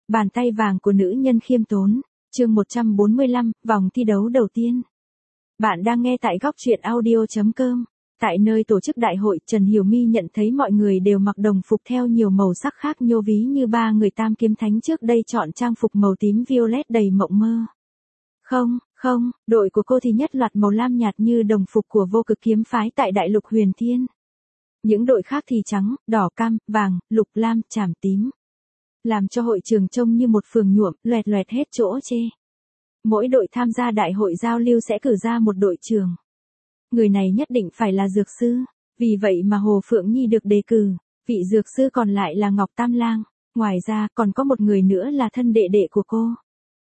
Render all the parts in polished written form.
Bàn tay vàng của nữ nhân khiêm tốn. Chương 145, vòng thi đấu đầu tiên. Bạn đang nghe tại góc truyện audio.com. Tại nơi tổ chức đại hội, Trần Hiểu My nhận thấy mọi người đều mặc đồng phục theo nhiều màu sắc khác nhô ví như ba người tam kiếm thánh trước đây chọn trang phục màu tím violet đầy mộng mơ. Không, đội của cô thì nhất loạt màu lam nhạt như đồng phục của vô cực kiếm phái tại Đại Lục Huyền Thiên. Những đội khác thì trắng, đỏ, cam, vàng, lục, lam, chàm tím. Làm cho hội trường trông như một phường nhuộm, loẹt loẹt hết chỗ chê. Mỗi đội tham gia đại hội giao lưu sẽ cử ra một đội trưởng. Người này nhất định phải là dược sư, vì vậy mà Hồ Phượng Nhi được đề cử, vị dược sư còn lại là Ngọc Tam Lang, ngoài ra còn có một người nữa là thân đệ đệ của cô.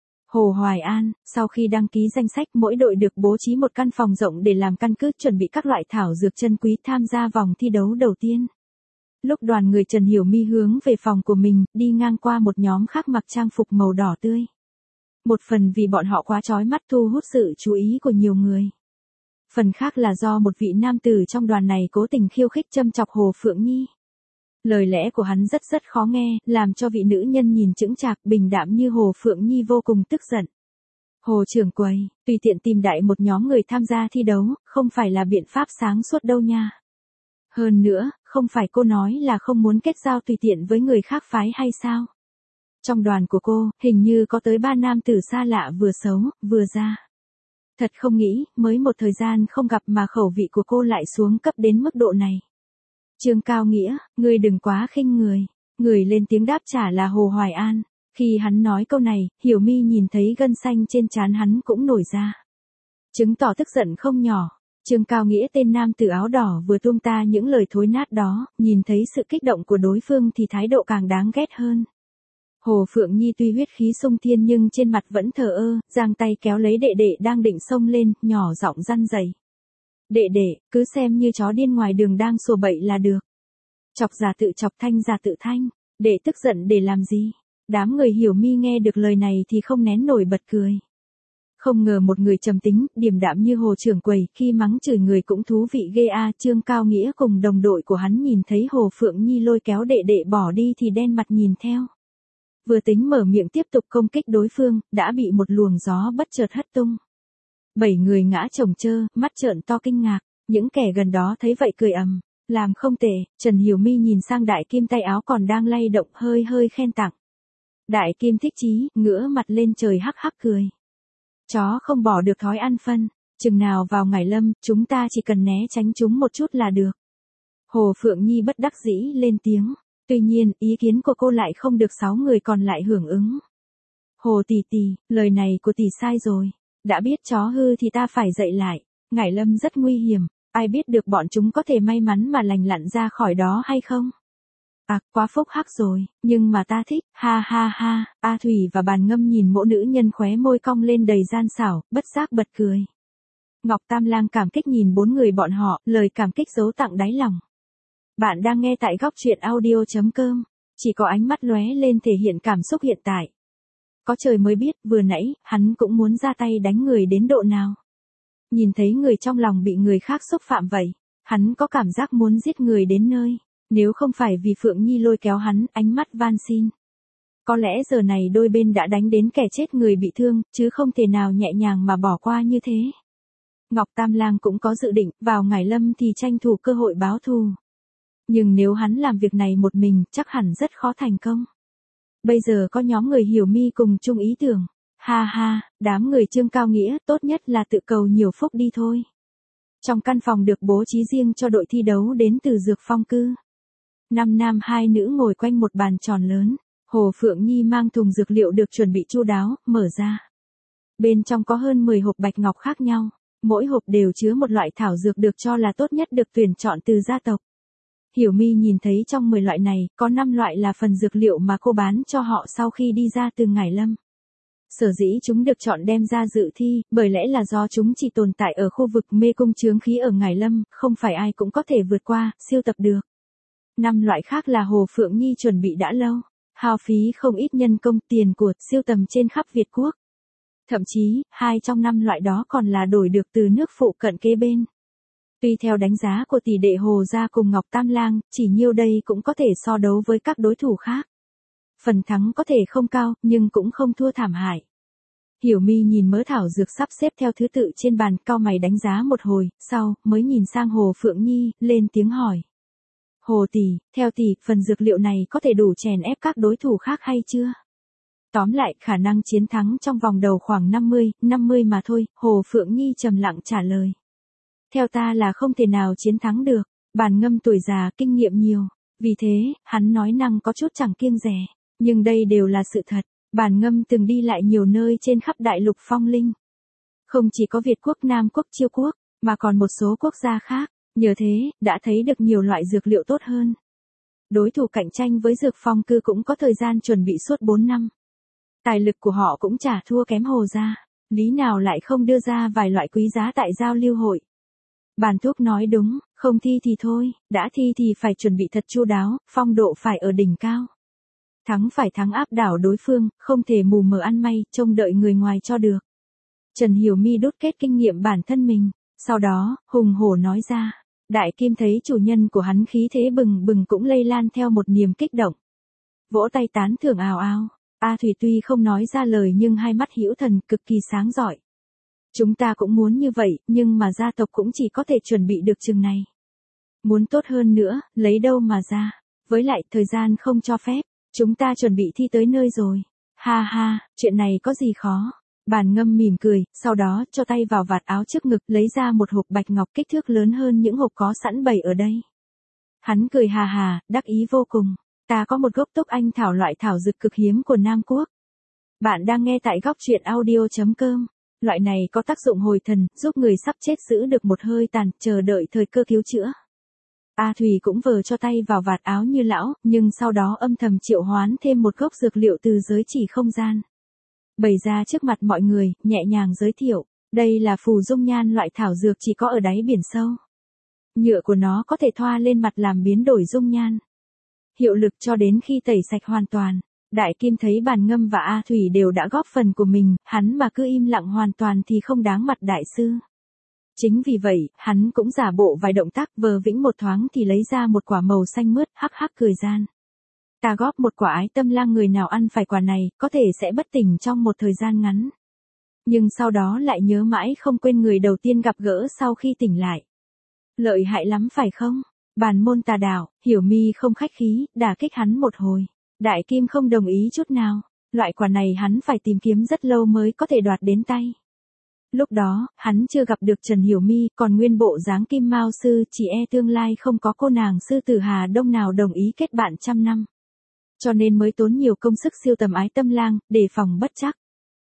Hồ Hoài An. Sau khi đăng ký danh sách, mỗi đội được bố trí một căn phòng rộng để làm căn cứ chuẩn bị các loại thảo dược chân quý tham gia vòng thi đấu đầu tiên. Lúc đoàn người Trần Hiểu My hướng về phòng của mình, đi ngang qua một nhóm khác mặc trang phục màu đỏ tươi. Một phần vì bọn họ quá chói mắt thu hút sự chú ý của nhiều người. Phần khác là do một vị nam tử trong đoàn này cố tình khiêu khích châm chọc Hồ Phượng Nhi. Lời lẽ của hắn rất khó nghe, làm cho vị nữ nhân nhìn chững chạc bình đạm như Hồ Phượng Nhi vô cùng tức giận. Hồ trưởng quầy, tùy tiện tìm đại một nhóm người tham gia thi đấu, không phải là biện pháp sáng suốt đâu nha. Hơn nữa, không phải cô nói là không muốn kết giao tùy tiện với người khác phái hay sao? Trong đoàn của cô, hình như có tới 3 nam tử xa lạ vừa xấu, vừa già. Thật không nghĩ, mới một thời gian không gặp mà khẩu vị của cô lại xuống cấp đến mức độ này. Trương Cao Nghĩa, ngươi đừng quá khinh người. Người lên tiếng đáp trả là Hồ Hoài An. Khi hắn nói câu này, Hiểu My nhìn thấy gân xanh trên trán hắn cũng nổi ra. Chứng tỏ tức giận không nhỏ. Trương Cao Nghĩa tên nam tử áo đỏ vừa tuông ta những lời thối nát đó, nhìn thấy sự kích động của đối phương thì thái độ càng đáng ghét hơn. Hồ Phượng Nhi tuy huyết khí sung thiên nhưng trên mặt vẫn thờ ơ, giang tay kéo lấy đệ đệ đang định xông lên, nhỏ giọng răn dày. Đệ đệ, cứ xem như chó điên ngoài đường đang sủa bậy là được. Chọc giả tự chọc, thanh giả tự thanh. Đệ tức giận để làm gì? Đám người Hiểu My nghe được lời này thì không nén nổi bật cười. Không ngờ một người trầm tính, điềm đạm như Hồ trưởng quầy, khi mắng chửi người cũng thú vị ghê a. Trương Cao Nghĩa cùng đồng đội của hắn nhìn thấy Hồ Phượng Nhi lôi kéo đệ đệ bỏ đi thì đen mặt nhìn theo. Vừa tính mở miệng tiếp tục công kích đối phương, đã bị một luồng gió bất chợt hất tung. 7 người ngã chồng chơ, mắt trợn to kinh ngạc, những kẻ gần đó thấy vậy cười ầm, làm không tệ. Trần Hiểu My nhìn sang Đại Kim tay áo còn đang lay động hơi khen tặng. Đại Kim thích chí, ngửa mặt lên trời hắc hắc cười. Chó không bỏ được thói ăn phân, chừng nào vào Ngải Lâm, chúng ta chỉ cần né tránh chúng một chút là được. Hồ Phượng Nhi bất đắc dĩ lên tiếng, tuy nhiên ý kiến của cô lại không được 6 người còn lại hưởng ứng. Hồ tỷ tỷ, lời này của tỷ sai rồi, đã biết chó hư thì ta phải dạy lại, Ngải Lâm rất nguy hiểm, ai biết được bọn chúng có thể may mắn mà lành lặn ra khỏi đó hay không? À, quá phúc hắc rồi, nhưng mà ta thích, ha ha ha. A Thủy và Bàn Ngâm nhìn mỗi nữ nhân khóe môi cong lên đầy gian xảo, bất giác bật cười. Ngọc Tam Lang cảm kích nhìn 4 người bọn họ, lời cảm kích giấu tặng đáy lòng. Bạn đang nghe tại góc truyện audio.com, chỉ có ánh mắt lóe lên thể hiện cảm xúc hiện tại. Có trời mới biết, vừa nãy, hắn cũng muốn ra tay đánh người đến độ nào. Nhìn thấy người trong lòng bị người khác xúc phạm vậy, hắn có cảm giác muốn giết người đến nơi. Nếu không phải vì Phượng Nhi lôi kéo hắn, ánh mắt van xin. Có lẽ giờ này đôi bên đã đánh đến kẻ chết người bị thương, chứ không thể nào nhẹ nhàng mà bỏ qua như thế. Ngọc Tam Lang cũng có dự định, vào Ngải Lâm thì tranh thủ cơ hội báo thù. Nhưng nếu hắn làm việc này một mình, chắc hẳn rất khó thành công. Bây giờ có nhóm người Hiểu My cùng chung ý tưởng. Ha ha, đám người Trương Cao Nghĩa, tốt nhất là tự cầu nhiều phúc đi thôi. Trong căn phòng được bố trí riêng cho đội thi đấu đến từ Dược Phong Cư. 5 nam 2 nữ ngồi quanh một bàn tròn lớn. Hồ Phượng Nhi mang thùng dược liệu được chuẩn bị chu đáo, mở ra. Bên trong có hơn 10 hộp bạch ngọc khác nhau. Mỗi hộp đều chứa một loại thảo dược được cho là tốt nhất được tuyển chọn từ gia tộc. Hiểu My nhìn thấy trong 10 loại này, có 5 loại là phần dược liệu mà cô bán cho họ sau khi đi ra từ Ngải Lâm. Sở dĩ chúng được chọn đem ra dự thi, bởi lẽ là do chúng chỉ tồn tại ở khu vực mê cung chướng khí ở Ngải Lâm, không phải ai cũng có thể vượt qua, siêu tập được. 5 loại khác là Hồ Phượng Nhi chuẩn bị đã lâu, hao phí không ít nhân công tiền của, siêu tầm trên khắp Việt Quốc. Thậm chí, 2 trong 5 loại đó còn là đổi được từ nước phụ cận kế bên. Tuy theo đánh giá của tỷ đệ Hồ gia cùng Ngọc Tam Lang, chỉ nhiêu đây cũng có thể so đấu với các đối thủ khác. phần thắng có thể không cao, nhưng cũng không thua thảm hại. Hiểu Mi nhìn mớ thảo dược sắp xếp theo thứ tự trên bàn, cau mày đánh giá một hồi, sau, mới nhìn sang Hồ Phượng Nhi, lên tiếng hỏi. Hồ tỷ, theo tỷ, phần dược liệu này có thể đủ chèn ép các đối thủ khác hay chưa? Tóm lại, khả năng chiến thắng trong vòng đầu khoảng 50 mà thôi, Hồ Phượng Nhi trầm lặng trả lời. Theo ta là không thể nào chiến thắng được, Bàn Ngâm tuổi già, kinh nghiệm nhiều. Vì thế, hắn nói năng có chút chẳng kiêng dè. Nhưng đây đều là sự thật. Bàn Ngâm từng đi lại nhiều nơi trên khắp đại lục phong linh. Không chỉ có Việt quốc, Nam quốc, Chiêu quốc, mà còn một số quốc gia khác. Nhờ thế, đã thấy được nhiều loại dược liệu tốt hơn. Đối thủ cạnh tranh với Dược Phong Cư cũng có thời gian chuẩn bị suốt 4 năm. Tài lực của họ cũng chả thua kém Hồ gia. Lý nào lại không đưa ra vài loại quý giá tại giao lưu hội. Bàn Thúc nói đúng, không thi thì thôi, đã thi thì phải chuẩn bị thật chu đáo, phong độ phải ở đỉnh cao. Thắng phải thắng áp đảo đối phương, không thể mù mờ ăn may, trông đợi người ngoài cho được. Trần Hiểu Mi đúc kết kinh nghiệm bản thân mình, sau đó, hùng hổ nói ra. Đại Kim thấy chủ nhân của hắn khí thế bừng bừng cũng lây lan theo một niềm kích động. Vỗ tay tán thưởng ào ào. A Thủy tuy không nói ra lời nhưng hai mắt hữu thần cực kỳ sáng rọi. Chúng ta cũng muốn như vậy, nhưng mà gia tộc cũng chỉ có thể chuẩn bị được chừng này. Muốn tốt hơn nữa, lấy đâu mà ra. Với lại, thời gian không cho phép, chúng ta chuẩn bị thi tới nơi rồi. Ha ha, chuyện này có gì khó. Bàn Ngâm mỉm cười, sau đó cho tay vào vạt áo trước ngực lấy ra một hộp bạch ngọc kích thước lớn hơn những hộp có sẵn bày ở đây. Hắn cười hà hà, đắc ý vô cùng. Ta có một gốc tốc anh thảo, loại thảo dược cực hiếm của Nam Quốc. Bạn đang nghe tại góc truyện audio.com. Loại này có tác dụng hồi thần, giúp người sắp chết giữ được một hơi tàn, chờ đợi thời cơ cứu chữa. A Thủy cũng vờ cho tay vào vạt áo như lão, nhưng sau đó âm thầm triệu hoán thêm một gốc dược liệu từ giới chỉ không gian. Bày ra trước mặt mọi người, nhẹ nhàng giới thiệu, đây là phù dung nhan, loại thảo dược chỉ có ở đáy biển sâu. Nhựa của nó có thể thoa lên mặt làm biến đổi dung nhan. Hiệu lực cho đến khi tẩy sạch hoàn toàn. Đại Kim thấy Bàn Ngâm và A Thủy đều đã góp phần của mình, hắn mà cứ im lặng hoàn toàn thì không đáng mặt đại sư. Chính vì vậy, hắn cũng giả bộ vài động tác vờ vĩnh một thoáng thì lấy ra một quả màu xanh mướt, hắc hắc cười gian. Ta góp một quả Ái Tâm Lang, người nào ăn phải quả này, có thể sẽ bất tỉnh trong một thời gian ngắn. Nhưng sau đó lại nhớ mãi không quên người đầu tiên gặp gỡ sau khi tỉnh lại. Lợi hại lắm phải không? Bàn môn tà đạo, Hiểu Mi không khách khí, đả kích hắn một hồi. Đại Kim không đồng ý chút nào. Loại quả này hắn phải tìm kiếm rất lâu mới có thể đoạt đến tay. Lúc đó, hắn chưa gặp được Trần Hiểu Mi, còn nguyên bộ dáng Kim Mao sư, chỉ e tương lai không có cô nàng sư tử Hà Đông nào đồng ý kết bạn trăm năm. Cho nên mới tốn nhiều công sức siêu tầm Ái Tâm Lang, để phòng bất chắc.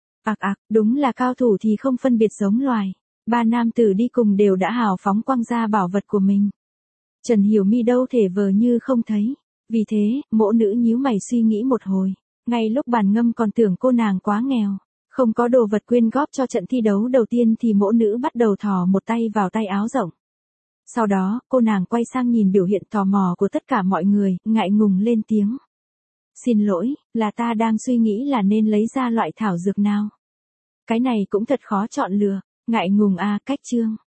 Đúng là cao thủ thì không phân biệt giống loài. Ba nam tử đi cùng đều đã hào phóng quăng ra bảo vật của mình. Trần Hiểu Mi đâu thể vờ như không thấy. Vì thế, mỗ nữ nhíu mày suy nghĩ một hồi. Ngay lúc Bàn Ngâm còn tưởng cô nàng quá nghèo, không có đồ vật quyên góp cho trận thi đấu đầu tiên thì mỗ nữ bắt đầu thò một tay vào tay áo rộng. Sau đó, cô nàng quay sang nhìn biểu hiện tò mò của tất cả mọi người, ngại ngùng lên tiếng. Xin lỗi, là ta đang suy nghĩ là nên lấy ra loại thảo dược nào. Cái này cũng thật khó chọn lựa, ngại ngùng cách chương.